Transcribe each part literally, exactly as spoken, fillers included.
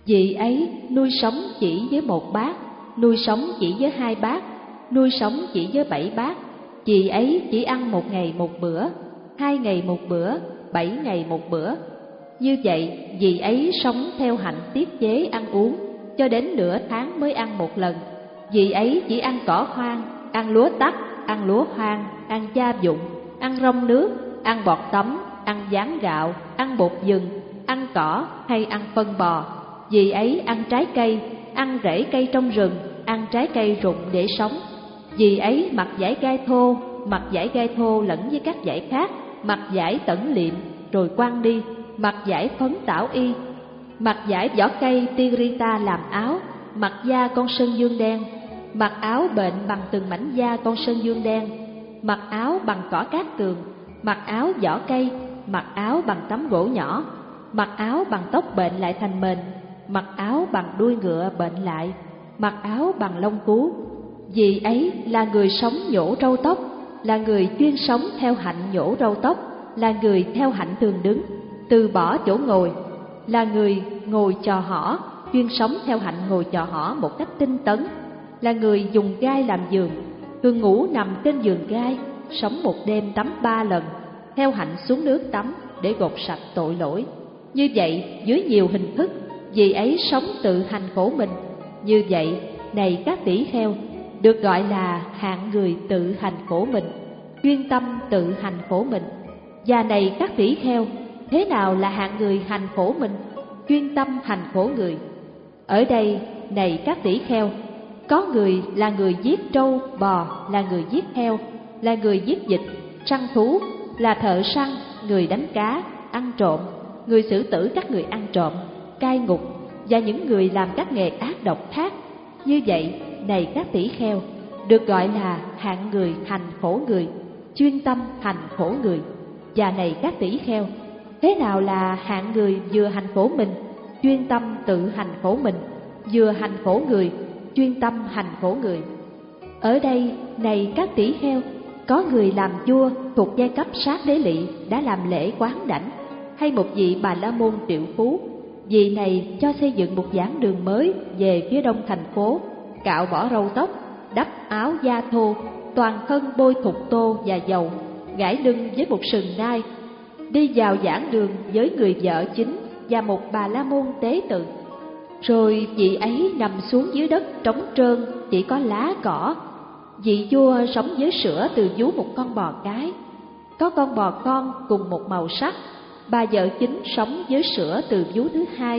Vị ấy nuôi sống chỉ với một bát, nuôi sống chỉ với hai bát, nuôi sống chỉ với bảy bát. Vị ấy chỉ ăn một ngày một bữa, hai ngày một bữa, bảy ngày một bữa. Như vậy, vị ấy sống theo hạnh tiết chế ăn uống, cho đến nửa tháng mới ăn một lần. Vị ấy chỉ ăn cỏ hoang, ăn lúa tắc, ăn lúa hoang, ăn gia dụng, ăn rong nước, ăn bọt tấm, ăn gián gạo, ăn bột vừng, ăn cỏ hay ăn phân bò. Vị ấy ăn trái cây, ăn rễ cây trong rừng, ăn trái cây rụng để sống. Vị ấy mặc vải gai thô, mặc vải gai thô lẫn với các vải khác, mặc vải tẩn liệm rồi quăng đi, mặc vải phấn tảo y, mặc vải vỏ cây tirita làm áo, mặc da con sơn dương đen, mặc áo bệnh bằng từng mảnh da con sơn dương đen, mặc áo bằng cỏ cát tường, mặc áo vỏ cây, mặc áo bằng tấm gỗ nhỏ, mặc áo bằng tóc bệnh lại thành mền, mặc áo bằng đuôi ngựa bệnh lại, mặc áo bằng lông cú. Vì ấy là người sống nhổ râu tóc, là người chuyên sống theo hạnh nhổ râu tóc, là người theo hạnh thường đứng, từ bỏ chỗ ngồi, là người ngồi chò hõ, chuyên sống theo hạnh ngồi chò hõ một cách tinh tấn, là người dùng gai làm giường, thường ngủ nằm trên giường gai, sống một đêm tắm ba lần, theo hạnh xuống nước tắm để gột sạch tội lỗi. Như vậy dưới nhiều hình thức, vì ấy sống tự hành khổ mình. Như vậy, này các tỷ kheo, được gọi là hạng người tự hành khổ mình, chuyên tâm tự hành khổ mình. Và này các tỷ kheo, thế nào là hạng người hành khổ mình, chuyên tâm hành khổ người? Ở đây, này các tỷ kheo, có người là người giết trâu, bò, là người giết heo, là người giết vịt, săn thú, là thợ săn, người đánh cá, ăn trộm, người xử tử các người ăn trộm, cai ngục, và những người làm các nghề ác độc khác. Như vậy, này các tỷ kheo, được gọi là hạng người hành khổ người, chuyên tâm hành khổ người. Và này các tỷ kheo, thế nào là hạng người vừa hành khổ mình, chuyên tâm tự hành khổ mình, vừa hành khổ người, chuyên tâm hành khổ người? Ở đây, này các tỷ kheo, có người làm vua thuộc giai cấp sát đế lỵ đã làm lễ quán đảnh, hay một vị Bà La Môn triệu phú. Vị này cho xây dựng một giảng đường mới về phía đông thành phố, cạo bỏ râu tóc, đắp áo da thô, toàn thân bôi thục tô và dầu, gãi lưng với một sừng nai, đi vào giảng đường với người vợ chính và một Bà La Môn tế tự. Rồi vị ấy nằm xuống dưới đất trống trơn, chỉ có lá cỏ. Vị vua sống với sữa từ vú một con bò cái, có con bò con cùng một màu sắc. Bà vợ chính sống với sữa từ vú thứ hai,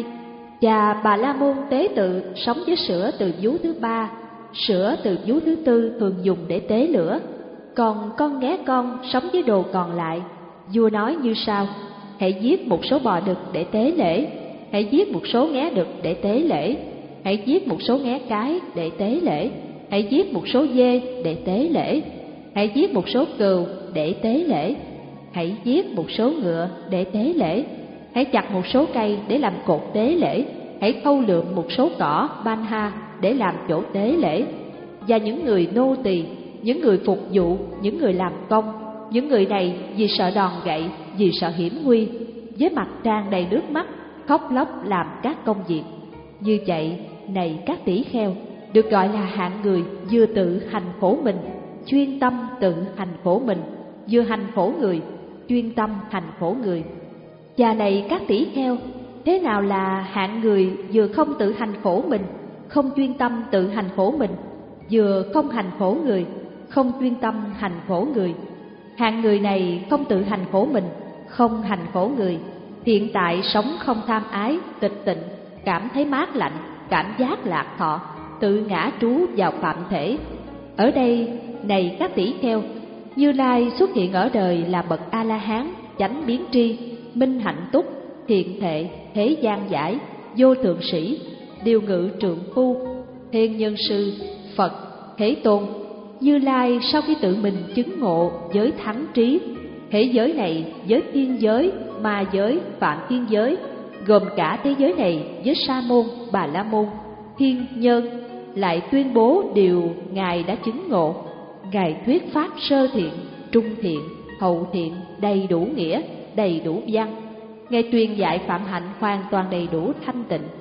và Bà La Môn tế tự sống với sữa từ vú thứ ba. Sữa từ vú thứ tư thường dùng để tế lửa, còn con nghé con sống với đồ còn lại. Vua nói như sau: hãy giết một số bò đực để tế lễ, hãy giết một số nghé đực để tế lễ, hãy giết một số nghé cái để tế lễ, hãy giết một số dê để tế lễ, hãy giết một số cừu để tế lễ, hãy giết một số ngựa để tế lễ, hãy chặt một số cây để làm cột tế lễ, hãy thâu lượm một số cỏ ban ha để làm chỗ tế lễ. Và những người nô tỳ, những người phục vụ, những người làm công, những người này vì sợ đòn gậy, vì sợ hiểm nguy, với mặt tràn đầy nước mắt, khóc lóc làm các công việc. Như vậy, này các tỷ kheo, được gọi là hạng người vừa tự hành khổ mình, chuyên tâm tự hành khổ mình, vừa hành khổ người, chuyên tâm hành khổ người. Và này các tỷ kheo, thế nào là hạng người vừa không tự hành khổ mình, không chuyên tâm tự hành khổ mình, vừa không hành khổ người, không chuyên tâm hành khổ người? Hạng người này không tự hành khổ mình, không hành khổ người, hiện tại sống không tham ái, tịch tịnh, cảm thấy mát lạnh, cảm giác lạc thọ, tự ngã trú vào phạm thể. Ở đây, này các tỷ kheo, Như Lai xuất hiện ở đời là bậc A-la-hán, chánh biến tri, minh hạnh túc, thiện thệ, thế gian giải, vô thượng sĩ, điều ngự trượng phu, thiên nhân sư, Phật, Thế Tôn. Như Lai sau khi tự mình chứng ngộ giới thắng trí, thế giới này, giới thiên giới, ma giới, phạm thiên giới, gồm cả thế giới này với Sa môn, Bà La môn, thiên nhân, lại tuyên bố điều Ngài đã chứng ngộ. Ngài thuyết pháp sơ thiện, trung thiện, hậu thiện, đầy đủ nghĩa, đầy đủ văn. Ngài truyền dạy phạm hạnh hoàn toàn đầy đủ thanh tịnh.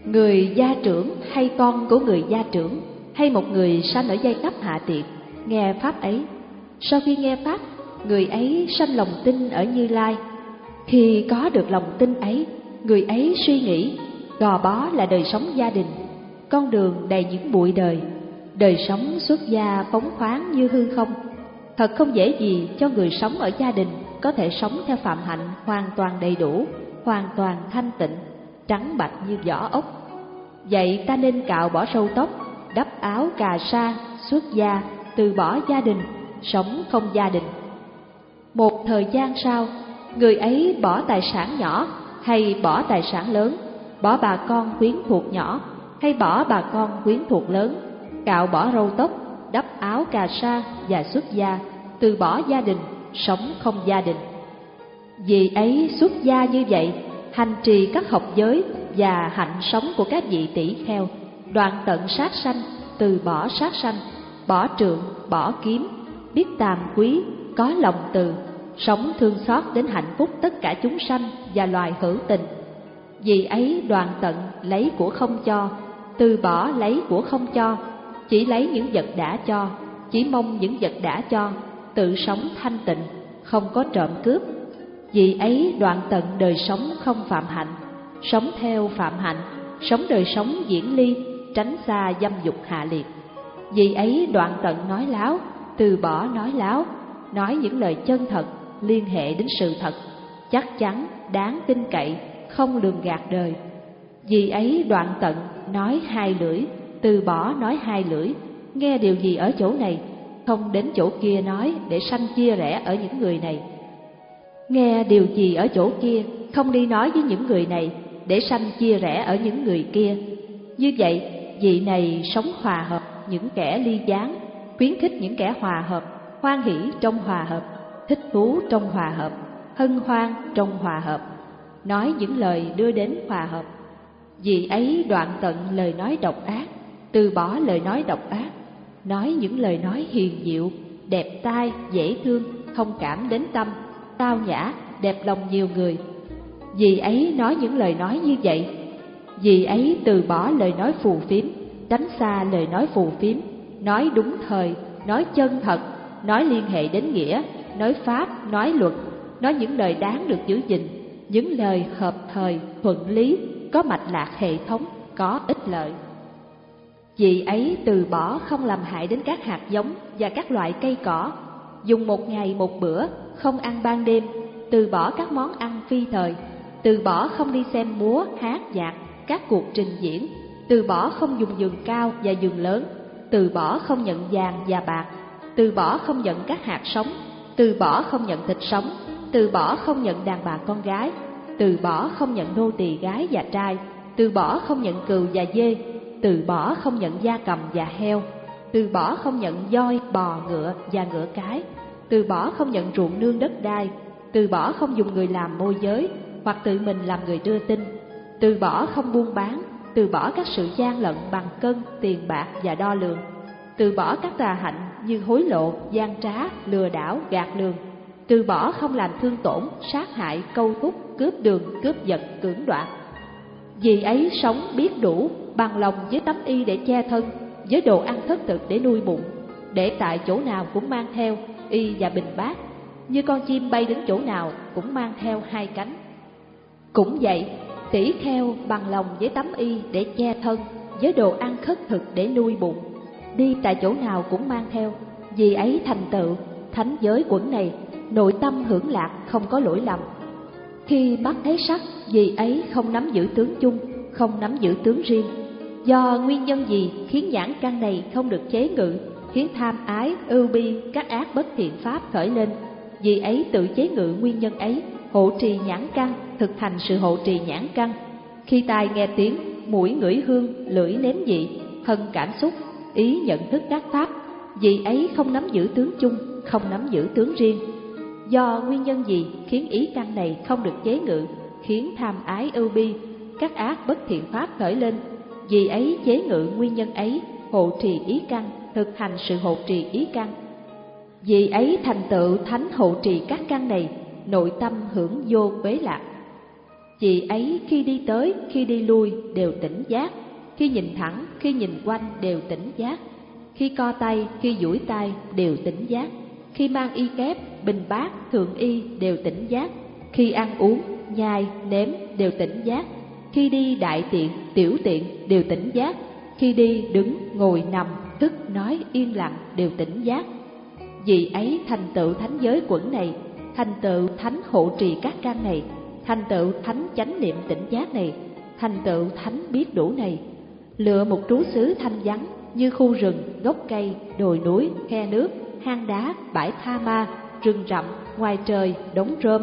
người gia trưởng hay con của người gia trưởng, hay một người sanh ở giai cấp hạ tiện, nghe pháp ấy. Sau khi nghe pháp, người ấy sanh lòng tin ở Như Lai. Khi có được lòng tin ấy, người ấy suy nghĩ, gò bó là đời sống gia đình, con đường đầy những bụi đời, đời sống xuất gia phóng khoáng như hư không. Thật không dễ gì cho người sống ở gia đình có thể sống theo phạm hạnh hoàn toàn đầy đủ, hoàn toàn thanh tịnh, trắng bạch như vỏ ốc. Vậy ta nên cạo bỏ râu tóc, đắp áo cà sa, xuất gia, từ bỏ gia đình, sống không gia đình. Một thời gian sau, người ấy bỏ tài sản nhỏ hay bỏ tài sản lớn, bỏ bà con quyến thuộc nhỏ hay bỏ bà con quyến thuộc lớn, cạo bỏ râu tóc, đắp áo cà sa và xuất gia, từ bỏ gia đình, sống không gia đình. Vì ấy xuất gia như vậy, hành trì các học giới và hạnh sống của các vị tỷ kheo, đoạn tận sát sanh, từ bỏ sát sanh, bỏ trượng, bỏ kiếm, biết tàm quý, có lòng từ, sống thương xót đến hạnh phúc tất cả chúng sanh và loài hữu tình. Vì ấy đoạn tận lấy của không cho, từ bỏ lấy của không cho, chỉ lấy những vật đã cho, chỉ mong những vật đã cho, tự sống thanh tịnh, không có trộm cướp. Vì ấy đoạn tận đời sống không phạm hạnh, sống theo phạm hạnh, sống đời sống diễn ly, tránh xa dâm dục hạ liệt. Vì ấy đoạn tận nói láo, từ bỏ nói láo, nói những lời chân thật, liên hệ đến sự thật, chắc chắn, đáng tin cậy, không lường gạt đời. Vì ấy đoạn tận nói hai lưỡi, từ bỏ nói hai lưỡi, nghe điều gì ở chỗ này, không đến chỗ kia nói để sanh chia rẽ ở những người này. Nghe điều gì ở chỗ kia, không đi nói với những người này để sanh chia rẽ ở những người kia. Như vậy, vị này sống hòa hợp những kẻ ly gián, khuyến khích những kẻ hòa hợp, hoan hỷ trong hòa hợp, thích thú trong hòa hợp, hân hoan trong hòa hợp, nói những lời đưa đến hòa hợp. Vì ấy đoạn tận lời nói độc ác, từ bỏ lời nói độc ác, nói những lời nói hiền diệu, đẹp tai, dễ thương, thông cảm đến tâm, tao nhã, đẹp lòng nhiều người. Vì ấy nói những lời nói như vậy. Vì ấy từ bỏ lời nói phù phiếm, tránh xa lời nói phù phiếm, nói đúng thời, nói chân thật, nói liên hệ đến nghĩa, nói pháp, nói luật, nói những lời đáng được giữ gìn, những lời hợp thời, thuận lý, có mạch lạc hệ thống, có ích lợi. Vì ấy từ bỏ không làm hại đến các hạt giống và các loại cây cỏ, dùng một ngày một bữa, không ăn ban đêm, từ bỏ các món ăn phi thời, từ bỏ không đi xem múa, hát, nhạc, các cuộc trình diễn, từ bỏ không dùng giường cao và giường lớn, từ bỏ không nhận vàng và bạc, từ bỏ không nhận các hạt sống, từ bỏ không nhận thịt sống, từ bỏ không nhận đàn bà con gái, từ bỏ không nhận nô tỳ gái và trai, từ bỏ không nhận cừu và dê, từ bỏ không nhận gia cầm và heo, từ bỏ không nhận voi, bò, ngựa và ngựa cái, từ bỏ không nhận ruộng nương đất đai, từ bỏ không dùng người làm môi giới hoặc tự mình làm người đưa tin, từ bỏ không buôn bán, từ bỏ các sự gian lận bằng cân, tiền bạc và đo lường, từ bỏ các tà hạnh như hối lộ, gian trá, lừa đảo, gạt lường, từ bỏ không làm thương tổn, sát hại, câu thúc, cướp đường, cướp vật, cưỡng đoạt. Vì ấy sống biết đủ, bằng lòng với tấm y để che thân, với đồ ăn thất thực để nuôi bụng, để tại chỗ nào cũng mang theo y và bình bát, như con chim bay đến chỗ nào cũng mang theo hai cánh. Cũng vậy, tỷ kheo bằng lòng với tấm y để che thân, với đồ ăn khất thực để nuôi bụng, đi tại chỗ nào cũng mang theo. Vì ấy thành tựu thánh giới quẩn này, nội tâm hưởng lạc, không có lỗi lầm. Khi mắt thấy sắc, vì ấy không nắm giữ tướng chung, không nắm giữ tướng riêng. Do nguyên nhân gì khiến nhãn căn này không được chế ngự, khiến tham ái, ưu bi, các ác bất thiện pháp khởi lên? Vì ấy tự chế ngự nguyên nhân ấy, hộ trì nhãn căn, thực hành sự hộ trì nhãn căn. Khi tai nghe tiếng, mũi ngửi hương, lưỡi nếm vị, thân cảm xúc, ý nhận thức các pháp, vì ấy không nắm giữ tướng chung, không nắm giữ tướng riêng. Do nguyên nhân gì khiến ý căn này không được chế ngự, khiến tham ái ưu bi, các ác bất thiện pháp khởi lên? Vì ấy chế ngự nguyên nhân ấy, hộ trì ý căn, thực hành sự hộ trì ý căn. Vì ấy thành tựu thánh hộ trì các căn này, nội tâm hưởng vô quế lạc. Chị ấy khi đi tới, khi đi lui đều tỉnh giác, khi nhìn thẳng, khi nhìn quanh đều tỉnh giác, khi co tay, khi duỗi tay đều tỉnh giác, khi mang y kép, bình bát, thượng y đều tỉnh giác, khi ăn uống, nhai, nếm đều tỉnh giác, khi đi đại tiện, tiểu tiện đều tỉnh giác, khi đi, đứng, ngồi, nằm, thức, nói, yên lặng đều tỉnh giác. Vì ấy thành tựu thánh giới quẩn này, thành tựu thánh hộ trì các căn này, thành tựu thánh chánh niệm tỉnh giác này, thành tựu thánh biết đủ này. Lựa một trú xứ thanh vắng như khu rừng, gốc cây, đồi núi, khe nước, hang đá, bãi tha ma, rừng rậm, ngoài trời, đống rơm.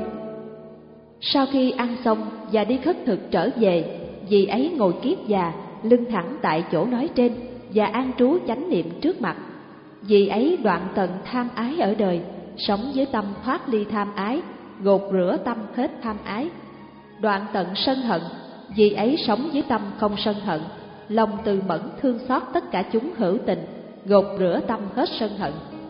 Sau khi ăn xong và đi khất thực trở về, vì ấy ngồi kiết già, lưng thẳng tại chỗ nói trên và an trú chánh niệm trước mặt. Vì ấy đoạn tận tham ái ở đời, sống với tâm thoát ly tham ái, gột rửa tâm hết tham ái. Đoạn tận sân hận, vì ấy sống với tâm không sân hận, lòng từ mẫn thương xót tất cả chúng hữu tình, gột rửa tâm hết sân hận.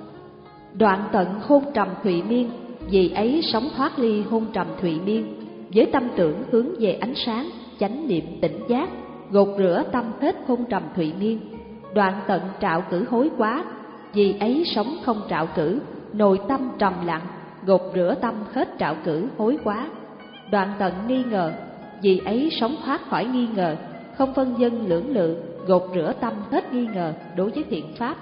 Đoạn tận hôn trầm thụy miên, vì ấy sống thoát ly hôn trầm thụy miên, với tâm tưởng hướng về ánh sáng, chánh niệm tỉnh giác, gột rửa tâm hết hôn trầm thụy miên. Đoạn tận trạo cử hối quá, vì ấy sống không trạo cử, nội tâm trầm lặng, gột rửa tâm hết trạo cử hối quá. Đoạn tận nghi ngờ, vì ấy sống thoát khỏi nghi ngờ, không phân vân lưỡng lự, gột rửa tâm hết nghi ngờ đối với thiện pháp.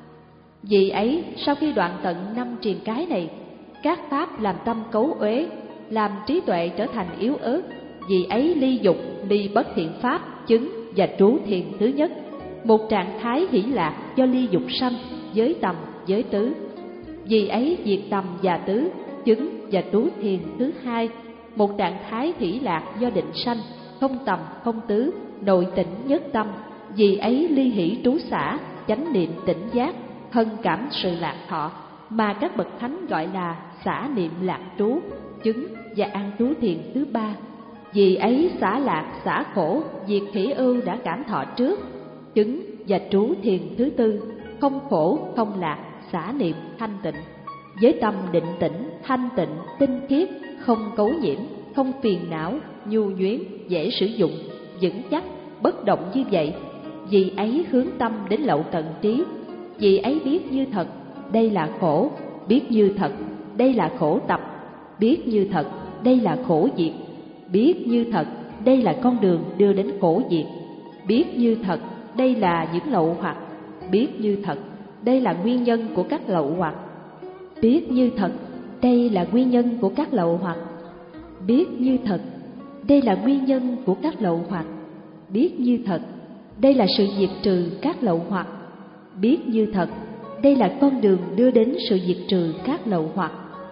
Vì ấy sau khi đoạn tận năm triền cái này, các pháp làm tâm cấu uế, làm trí tuệ trở thành yếu ớt. Vì ấy ly dục, ly bất thiện pháp, chứng và trú thiền thứ nhất, một trạng thái hỷ lạc do ly dục sanh, giới tầm, giới tứ. Vì ấy diệt tầm và tứ, chứng và trú thiền thứ hai, một trạng thái hỷ lạc do định sanh, không tầm, không tứ, nội tĩnh nhất tâm. Vì ấy ly hỷ trú xả, chánh niệm tỉnh giác, hân cảm sự lạc thọ, mà các bậc thánh gọi là xả niệm lạc trú, chứng và an trú thiền thứ ba. Vì ấy xả lạc, xả khổ, diệt hỷ ưu đã cảm thọ trước, chứng và trú thiền thứ tư, không khổ, không lạc, xả niệm thanh tịnh, với tâm định tĩnh, thanh tịnh, tinh khiết, không cấu nhiễm, không phiền não, nhu nhuyến, dễ sử dụng, vững chắc, bất động như vậy. Vì ấy hướng tâm đến lậu tận trí. Vì ấy biết như thật, đây là khổ, biết như thật, đây là khổ tập, biết như thật, đây là khổ diệt, biết như thật, đây là con đường đưa đến khổ diệt, biết như thật, đây là những lậu hoặc, biết như thật, đây là nguyên nhân của các lậu hoặc, biết như thật, đây là nguyên nhân của các lậu hoặc, biết như thật, đây là nguyên nhân của các lậu hoặc, biết như thật, đây là sự diệt trừ các lậu hoặc, biết như thật, đây là con đường đưa đến sự diệt trừ các lậu hoặc.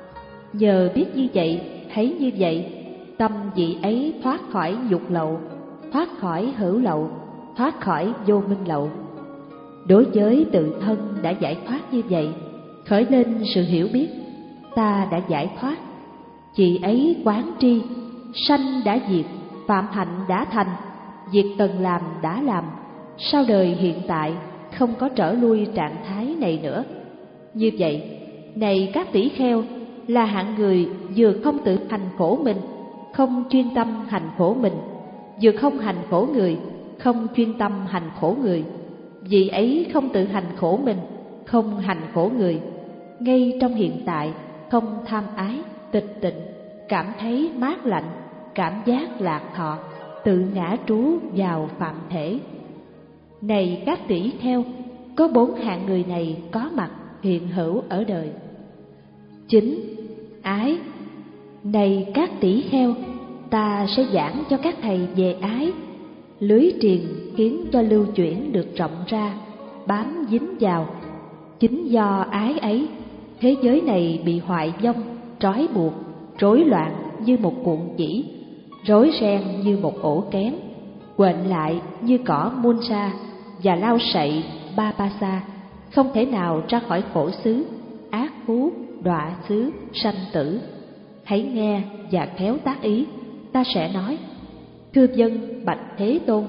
Nhờ biết như vậy, thấy như vậy, tâm vị ấy thoát khỏi dục lậu, thoát khỏi hữu lậu, thoát khỏi vô minh lậu. Đối với tự thân đã giải thoát như vậy, khởi lên sự hiểu biết, ta đã giải thoát. Chị ấy quán tri, sanh đã diệt, phạm hạnh đã thành, việc cần làm đã làm, sau đời hiện tại không có trở lui trạng thái này nữa. Như vậy, này các tỷ kheo, là hạng người vừa không tự hành khổ mình, không chuyên tâm hành khổ mình, vừa không hành khổ người, không chuyên tâm hành khổ người. Vì ấy không tự hành khổ mình, không hành khổ người, ngay trong hiện tại không tham ái, tịch tịnh, cảm thấy mát lạnh, cảm giác lạc thọ, tự ngã trú vào phạm thể. Này các tỷ kheo, có bốn hạng người này có mặt hiện hữu ở đời. Chính, ái. Này các tỷ kheo, ta sẽ giảng cho các thầy về ái. Lưới triền khiến cho lưu chuyển được rộng ra, bám dính vào. Chính do ái ấy, thế giới này bị hoại vong, trói buộc, rối loạn như một cuộn chỉ, rối ren như một ổ kén, quện lại như cỏ muôn sa và lao sậy ba ba sa, không thể nào ra khỏi khổ xứ, ác phú, đọa xứ, sanh tử. Hãy nghe và khéo tác ý, ta sẽ nói. Thưa dân bạch Thế Tôn.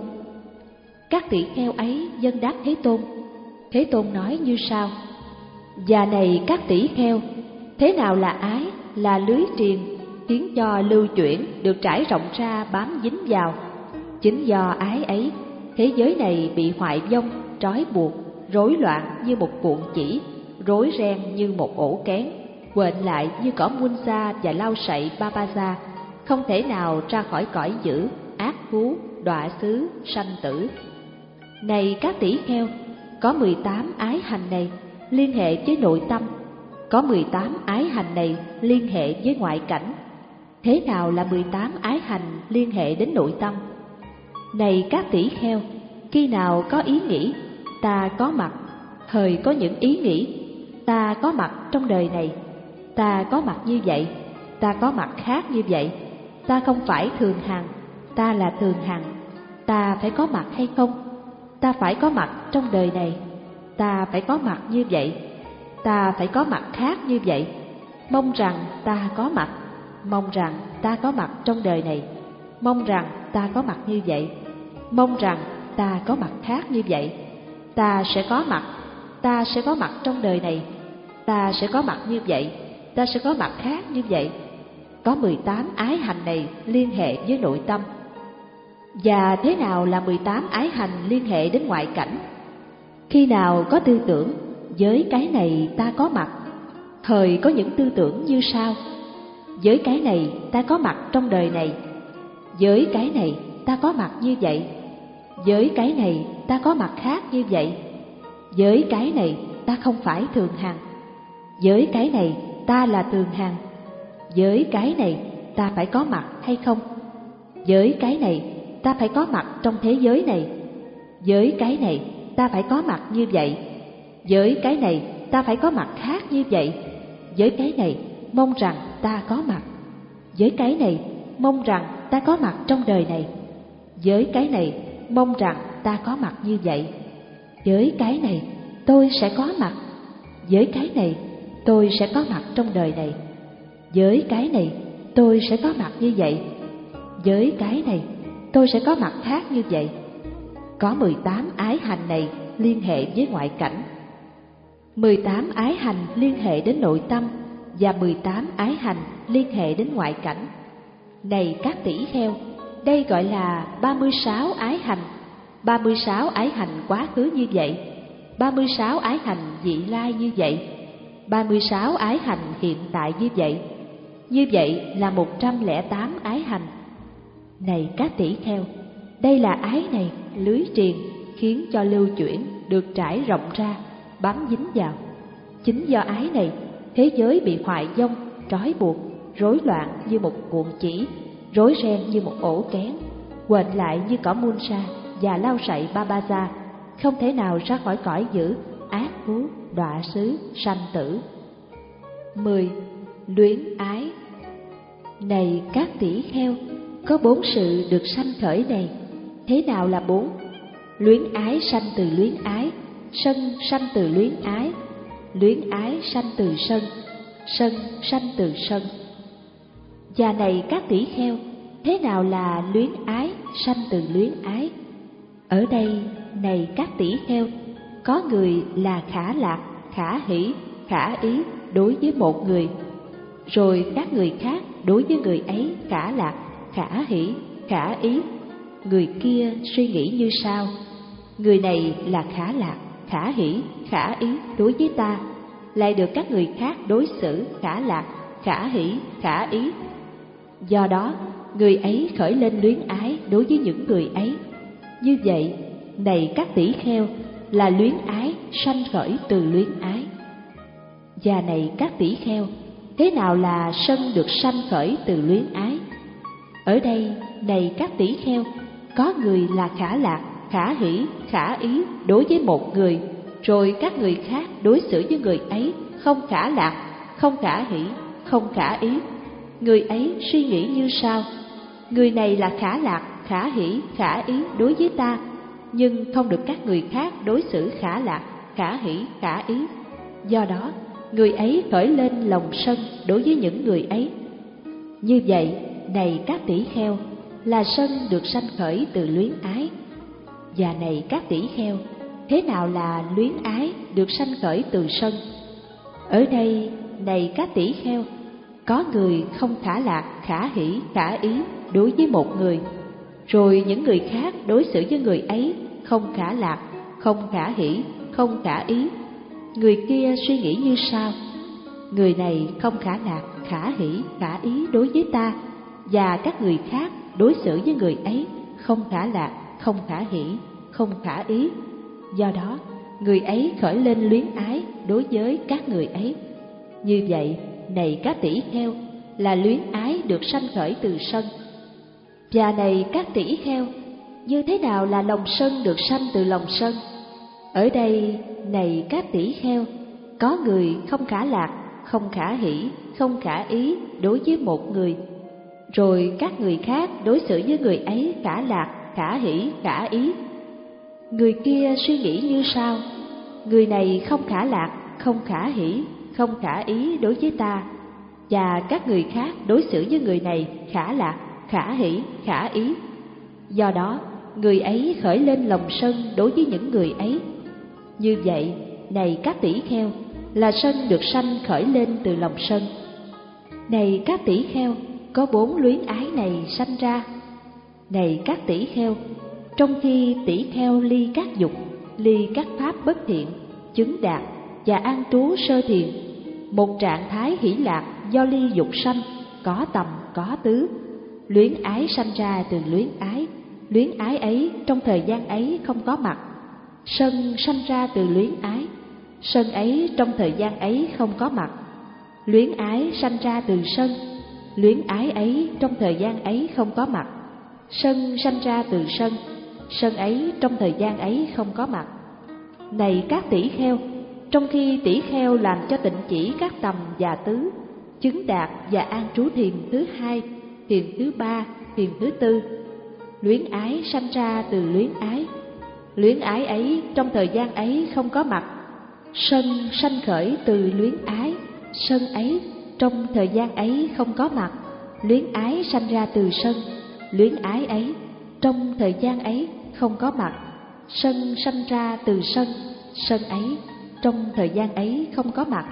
Các tỷ kheo ấy dân đáp Thế Tôn. Thế Tôn nói như sau: Và này các tỷ kheo, thế nào là ái, là lưới triền? khiến cho lưu chuyển được trải rộng ra bám dính vào. Chính do ái ấy, thế giới này bị hoại vong, trói buộc, rối loạn như một cuộn chỉ, rối ren như một ổ kén, quện lại như cỏ Munsa và lau sậy Babaza, không thể nào ra khỏi cõi dữ, ác thú, đọa xứ, sanh tử. Này các tỷ kheo, có mười tám ái hành này liên hệ với nội tâm, có mười tám ái hành này liên hệ với ngoại cảnh. Thế nào là mười tám ái hành liên hệ đến nội tâm? Này các tỷ kheo, khi nào có ý nghĩ, ta có mặt, thời có những ý nghĩ, ta có mặt trong đời này, ta có mặt như vậy, ta có mặt khác như vậy, ta không phải thường hằng, ta là thường hằng, ta phải có mặt hay không? Ta phải có mặt trong đời này, ta phải có mặt như vậy, ta phải có mặt khác như vậy, mong rằng ta có mặt, mong rằng ta có mặt trong đời này, mong rằng ta có mặt như vậy, mong rằng ta có mặt khác như vậy, ta sẽ có mặt, ta sẽ có mặt trong đời này, ta sẽ có mặt như vậy, ta sẽ có mặt khác như vậy. Có mười tám ái hành này liên hệ với nội tâm. Và thế nào là mười tám ái hành liên hệ đến ngoại cảnh? Khi nào có tư tưởng, với cái này ta có mặt, thời có những tư tưởng như sau: với cái này ta có mặt trong đời này, với cái này ta có mặt như vậy, với cái này ta có mặt khác như vậy, với cái này ta không phải thường hằng, với cái này ta là thường hằng, với cái này ta phải có mặt hay không, với cái này ta phải có mặt trong thế giới này, với cái này ta phải có mặt như vậy, với cái này ta phải có mặt khác như vậy, với cái này mong rằng ta có mặt, với cái này mong rằng ta có mặt trong đời này, với cái này mong rằng ta có mặt như vậy, với cái này tôi sẽ có mặt, với cái này tôi sẽ có mặt trong đời này, với cái này tôi sẽ có mặt như vậy, với cái này tôi sẽ có mặt khác như vậy. Có mười tám ái hành này liên hệ với ngoại cảnh. Mười tám ái hành liên hệ đến nội tâm và mười tám ái hành liên hệ đến ngoại cảnh. Này các tỷ kheo, đây gọi là ba mươi sáu ái hành. Ba mươi sáu ái hành quá khứ như vậy, ba mươi sáu ái hành vị lai như vậy, ba mươi sáu ái hành hiện tại như vậy. Như vậy là một trăm lẻ tám ái hành. Này các tỷ kheo, đây là ái này lưới triền khiến cho lưu chuyển được trải rộng ra, bám dính vào. Chính do ái này, thế giới bị hoại vong, trói buộc, rối loạn như một cuộn chỉ, rối ren như một ổ kén, quện lại như cỏ Munsa và lau sậy Babaza, không thể nào ra khỏi cõi dữ, ác thú, đọa xứ, sanh tử. Mười. Luyến ái. Này các tỷ kheo, có bốn sự được sanh khởi này. Thế nào là bốn? Luyến ái sanh từ luyến ái, sân sanh từ luyến ái, luyến ái sanh từ sân, sân sanh từ sân. Và này các tỷ kheo, thế nào là luyến ái sanh từ luyến ái? Ở đây, này các tỷ kheo, có người là khả lạc, khả hỷ, khả ý đối với một người, rồi các người khác đối với người ấy khả lạc, khả hỷ, khả ý. Người kia suy nghĩ như sau: người này là khả lạc, khả hỷ, khả ý đối với ta, lại được các người khác đối xử khả lạc, khả hỷ, khả ý. Do đó, người ấy khởi lên luyến ái đối với những người ấy. Như vậy, này các tỷ kheo, là luyến ái sanh khởi từ luyến ái. Và này các tỷ kheo, thế nào là sân được sanh khởi từ luyến ái? Ở đây, này các tỷ kheo, có người là khả lạc, khả hỷ, khả ý đối với một người, rồi các người khác đối xử với người ấy không khả lạc, không khả hỷ, không khả ý. Người ấy suy nghĩ như sau: người này là khả lạc, khả hỷ, khả ý đối với ta, nhưng không được các người khác đối xử khả lạc, khả hỷ, khả ý. Do đó, người ấy khởi lên lòng sân đối với những người ấy. Như vậy, này các tỷ kheo, là sân được sanh khởi từ luyến ái. Và này các tỷ kheo, thế nào là luyến ái được sanh khởi từ sân? Ở đây, này các tỷ kheo, Có người không khả lạc, khả hỷ, khả ý đối với một người, rồi những người khác đối xử với người ấy không khả lạc, không khả hỷ, không khả ý. Người kia suy nghĩ như sau: người này không khả lạc, khả hỷ, khả ý đối với ta, và các người khác đối xử với người ấy không khả lạc, không khả hỷ, không khả ý. Do đó, người ấy khởi lên luyến ái đối với các người ấy. Như vậy, này các tỷ kheo, là luyến ái được sanh khởi từ sân. Và này các tỷ kheo, như thế nào là lòng sân được sanh từ lòng sân? Ở đây, này các tỷ kheo, có người không khả lạc, không khả hỷ, không khả ý đối với một người, rồi các người khác đối xử với người ấy khả lạc, khả hỷ, khả ý. Người kia suy nghĩ như sau: người này không khả lạc, không khả hỷ, không khả ý đối với ta, và các người khác đối xử với người này khả lạc, khả hỷ, khả ý. Do đó, người ấy khởi lên lòng sân đối với những người ấy. Như vậy, này các tỷ kheo, là sân được sanh khởi lên từ lòng sân. Này các tỷ kheo, có bốn luyến ái này sanh ra. Này các tỷ kheo, trong khi tỷ kheo ly các dục, ly các pháp bất thiện, chứng đạt và an trú sơ thiền, một trạng thái hỷ lạc do ly dục sanh, có tầm có tứ. Luyến ái sanh ra từ luyến ái, luyến ái ấy trong thời gian ấy không có mặt. Sân sanh ra từ luyến ái, sân ấy trong thời gian ấy không có mặt. Luyến ái sanh ra từ sân, luyến ái ấy trong thời gian ấy không có mặt. Sân sanh ra từ sân, sân ấy trong thời gian ấy không có mặt. Này các tỷ kheo, trong khi tỷ kheo làm cho tịnh chỉ các tầm và tứ, chứng đạt và an trú thiền thứ hai, thiền thứ ba, thiền thứ tư, luyến ái sanh ra từ luyến ái, luyến ái ấy trong thời gian ấy không có mặt. Sân sanh khởi từ luyến ái, sân ấy trong thời gian ấy không có mặt. Luyến ái sanh ra từ sân, luyến ái ấy trong thời gian ấy không có mặt. Sân sanh ra từ sân, sân ấy trong thời gian ấy không có mặt.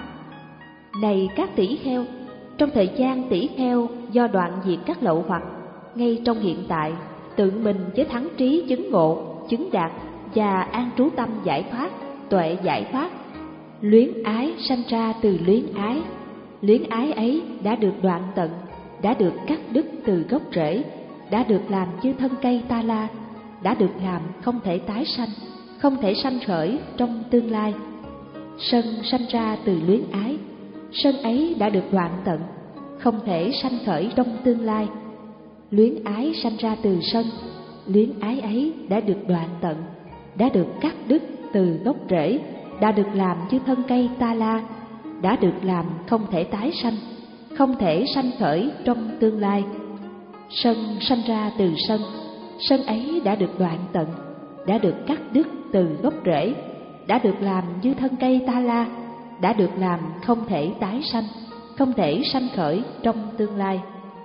Này các tỷ kheo, trong thời gian tỷ kheo do đoạn diệt các lậu hoặc, ngay trong hiện tại, tự mình với thắng trí chứng ngộ, chứng đạt và an trú tâm giải thoát, tuệ giải thoát, luyến ái sanh ra từ luyến ái. Luyến ái ấy đã được đoạn tận, đã được cắt đứt từ gốc rễ, đã được làm như thân cây ta la, đã được làm không thể tái sanh, không thể sanh khởi trong tương lai. Sân sanh ra từ luyến ái, sân ấy đã được đoạn tận, không thể sanh khởi trong tương lai. Luyến ái sanh ra từ sân, luyến ái ấy đã được đoạn tận, đã được cắt đứt từ gốc rễ, đã được làm như thân cây ta la, đã được làm không thể tái sanh, không thể sanh khởi trong tương lai. Sân sanh ra từ sân, sân ấy đã được đoạn tận, đã được cắt đứt từ gốc rễ, đã được làm như thân cây ta la, đã được làm không thể tái sanh, không thể sanh khởi trong tương lai.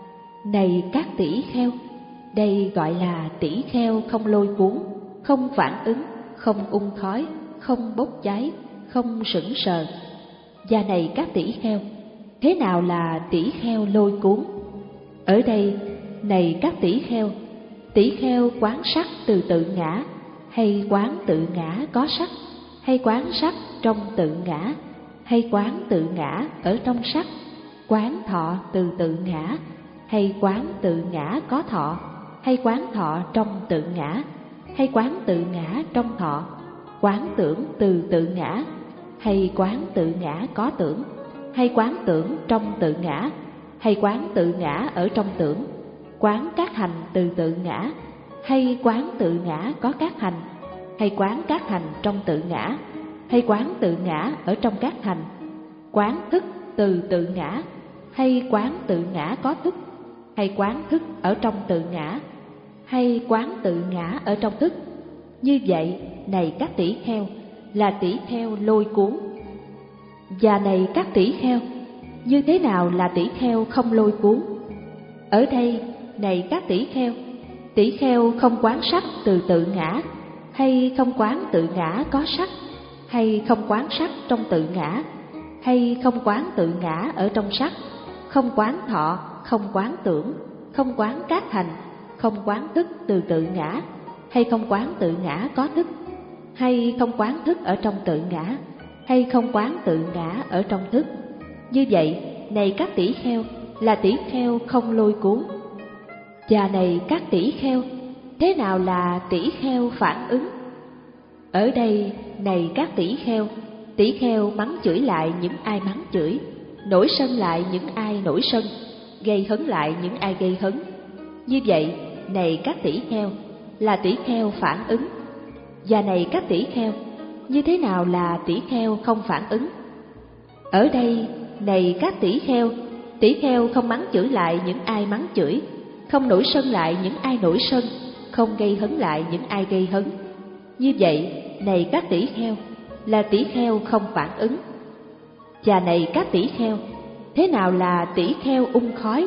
Này các tỷ kheo, đây gọi là tỷ kheo không lôi cuốn, không phản ứng, không ung khói, không bốc cháy, không sững sờ. Và này các tỷ kheo, thế nào là tỷ kheo lôi cuốn? Ở đây, này các tỷ kheo, tỷ kheo quán sắc từ tự ngã, hay quán tự ngã có sắc, hay quán sắc trong tự ngã, hay quán tự ngã ở trong sắc, quán thọ từ tự ngã, hay quán tự ngã có thọ, hay quán thọ trong tự ngã, hay quán tự ngã trong thọ, quán tưởng từ tự ngã, hay quán tự ngã có tưởng, hay quán tưởng trong tự ngã, hay quán tự ngã ở trong tưởng, quán các hành từ tự ngã, hay quán tự ngã có các hành, hay quán các hành trong tự ngã, hay quán tự ngã ở trong các hành, quán thức từ tự ngã, hay quán tự ngã có thức, hay quán thức ở trong tự ngã, hay quán tự ngã ở trong thức. Như vậy, này các tỷ kheo, là tỷ kheo lôi cuốn. Và này các tỷ kheo, như thế nào là tỷ kheo không lôi cuốn? Ở đây, này các tỷ kheo, tỷ kheo không quán sắc từ tự ngã, hay không quán tự ngã có sắc, hay không quán sắc trong tự ngã, hay không quán tự ngã ở trong sắc, không quán thọ, không quán tưởng, không quán các hành, không quán thức từ tự ngã, hay không quán tự ngã có thức, hay không quán thức ở trong tự ngã, hay không quán tự ngã ở trong thức. Như vậy, này các tỷ kheo, là tỷ kheo không lôi cuốn. Và này các tỷ kheo, thế nào là tỷ kheo phản ứng? Ở đây, này các tỷ kheo, tỷ kheo mắng chửi lại những ai mắng chửi, nổi sân lại những ai nổi sân, gây hấn lại những ai gây hấn. Như vậy, này các tỷ kheo, là tỷ kheo phản ứng. Và này các tỷ kheo, như thế nào là tỷ kheo không phản ứng? Ở đây, này các tỷ kheo, tỷ kheo không mắng chửi lại những ai mắng chửi, không nổi sân lại những ai nổi sân, không gây hấn lại những ai gây hấn. Như vậy, này các tỷ kheo, là tỷ kheo không phản ứng. Và này các tỷ kheo, thế nào là tỷ kheo ung khói?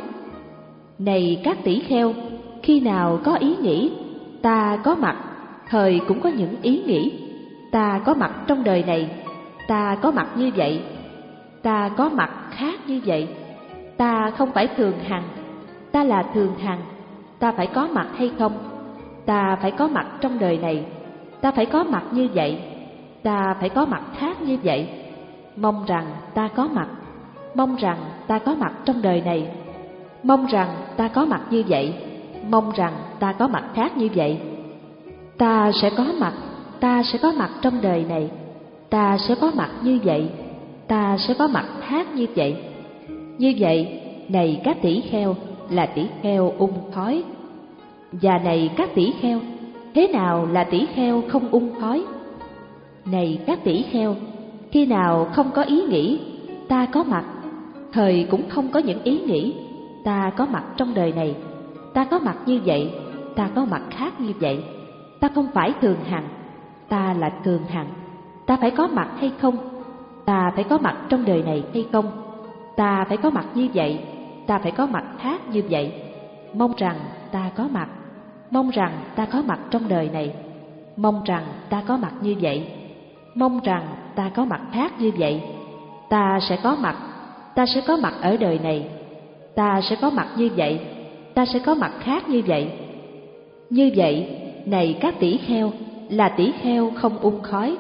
Này các tỷ kheo, khi nào có ý nghĩ, ta có mặt, thời cũng có những ý nghĩ, ta có mặt trong đời này, ta có mặt như vậy, ta có mặt khác như vậy, ta không phải thường hằng, ta là thường hằng, ta phải có mặt hay không? Ta phải có mặt trong đời này, ta phải có mặt như vậy, ta phải có mặt khác như vậy. Mong rằng ta có mặt, mong rằng ta có mặt trong đời này, mong rằng ta có mặt như vậy, mong rằng ta có mặt khác như vậy. Ta sẽ có mặt, ta sẽ có mặt trong đời này, ta sẽ có mặt như vậy, ta sẽ có mặt khác như vậy. Như vậy, này các tỷ kheo, là tỷ kheo ung khói. Và này các tỷ kheo, thế nào là tỷ kheo không ung khói? Này các tỷ kheo, khi nào không có ý nghĩ, ta có mặt, thời cũng không có những ý nghĩ, ta có mặt trong đời này, ta có mặt như vậy, ta có mặt khác như vậy. Ta không phải thường hằng, ta là thường hằng, ta phải có mặt hay không? Ta phải có mặt trong đời này hay không? Ta phải có mặt như vậy, ta phải có mặt khác như vậy. Mong rằng ta có mặt, mong rằng ta có mặt trong đời này, mong rằng ta có mặt như vậy, mong rằng ta có mặt khác như vậy. Ta sẽ có mặt, ta sẽ có mặt ở đời này, ta sẽ có mặt như vậy, ta sẽ có mặt khác như vậy. Như vậy, này các tỷ kheo, là tỷ kheo không ung khói.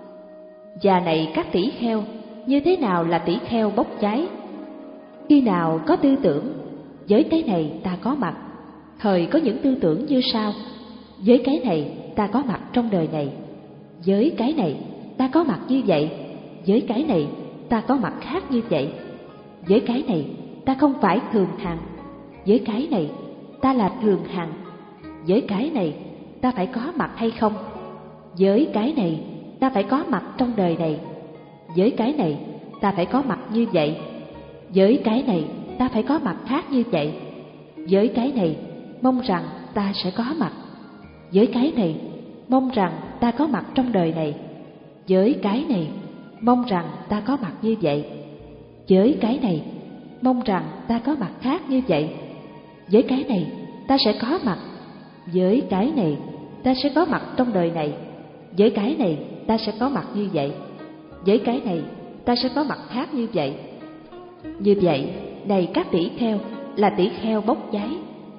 Và này các tỷ kheo, như thế nào là tỷ kheo bốc cháy? Khi nào có tư tưởng, với cái này ta có mặt, thời có những tư tưởng như sau: với cái này ta có mặt trong đời này, với cái này ta có mặt như vậy, với cái này ta có mặt khác như vậy, với cái này ta không phải thường hằng, với cái này ta là thường hằng, với cái này ta phải có mặt hay không? Với cái này ta phải có mặt trong đời này, với cái này ta phải có mặt như vậy, với cái này ta phải có mặt khác như vậy, với cái này mong rằng ta sẽ có mặt, với cái này mong rằng ta có mặt trong đời này, với cái này mong rằng ta có mặt như vậy, với cái này mong rằng ta có mặt khác như vậy, với cái này ta sẽ có mặt, với cái này ta sẽ có mặt trong đời này, với cái này ta sẽ có mặt như vậy, với cái này ta sẽ có mặt khác như vậy. Như vậy, này các tỷ kheo, là tỷ kheo bốc cháy.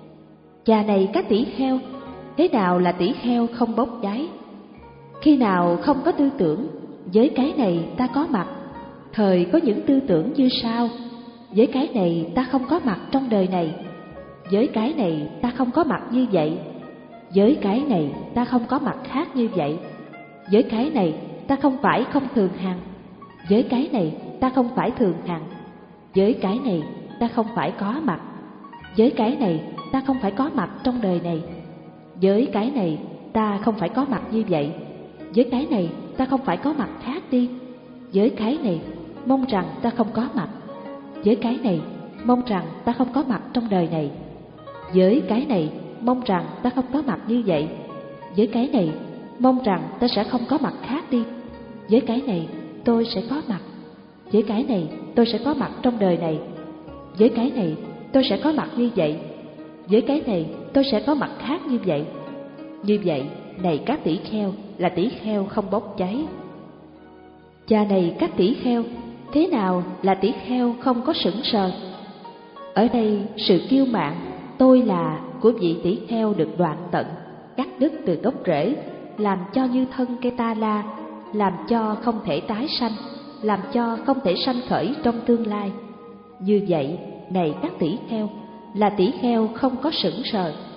Và này các tỷ kheo, thế nào là tỷ kheo không bốc cháy? Khi nào không có tư tưởng, với cái này ta có mặt, thời có những tư tưởng như sau: với cái này ta không có mặt trong đời này, với cái này ta không có mặt như vậy, với cái này ta không có mặt khác như vậy, với cái này ta không phải không thường hằng, với cái này ta không phải thường hằng, với cái này ta không phải có mặt, với cái này ta không phải có mặt trong đời này, với cái này ta không phải có mặt như vậy, với cái này ta không phải có mặt khác đi, với cái này mong rằng ta không có mặt, với cái này mong rằng ta không có mặt trong đời này, với cái này mong rằng ta không có mặt như vậy, với cái này mong rằng ta sẽ không có mặt khác đi, với cái này tôi sẽ có mặt, với cái này tôi sẽ có mặt trong đời này, với cái này tôi sẽ có mặt như vậy, với cái này tôi sẽ có mặt khác như vậy. Như vậy, này các tỷ kheo, là tỷ kheo không bốc cháy. Và này các tỷ kheo, thế nào là tỷ kheo không có sững sờ? Ở đây sự kiêu mạn tôi là của vị tỷ kheo được đoạn tận, cắt đứt từ gốc rễ, làm cho như thân cây ta la, làm cho không thể tái sanh, làm cho không thể sanh khởi trong tương lai. Như vậy, này các tỷ kheo, là tỷ kheo không có sững sờ,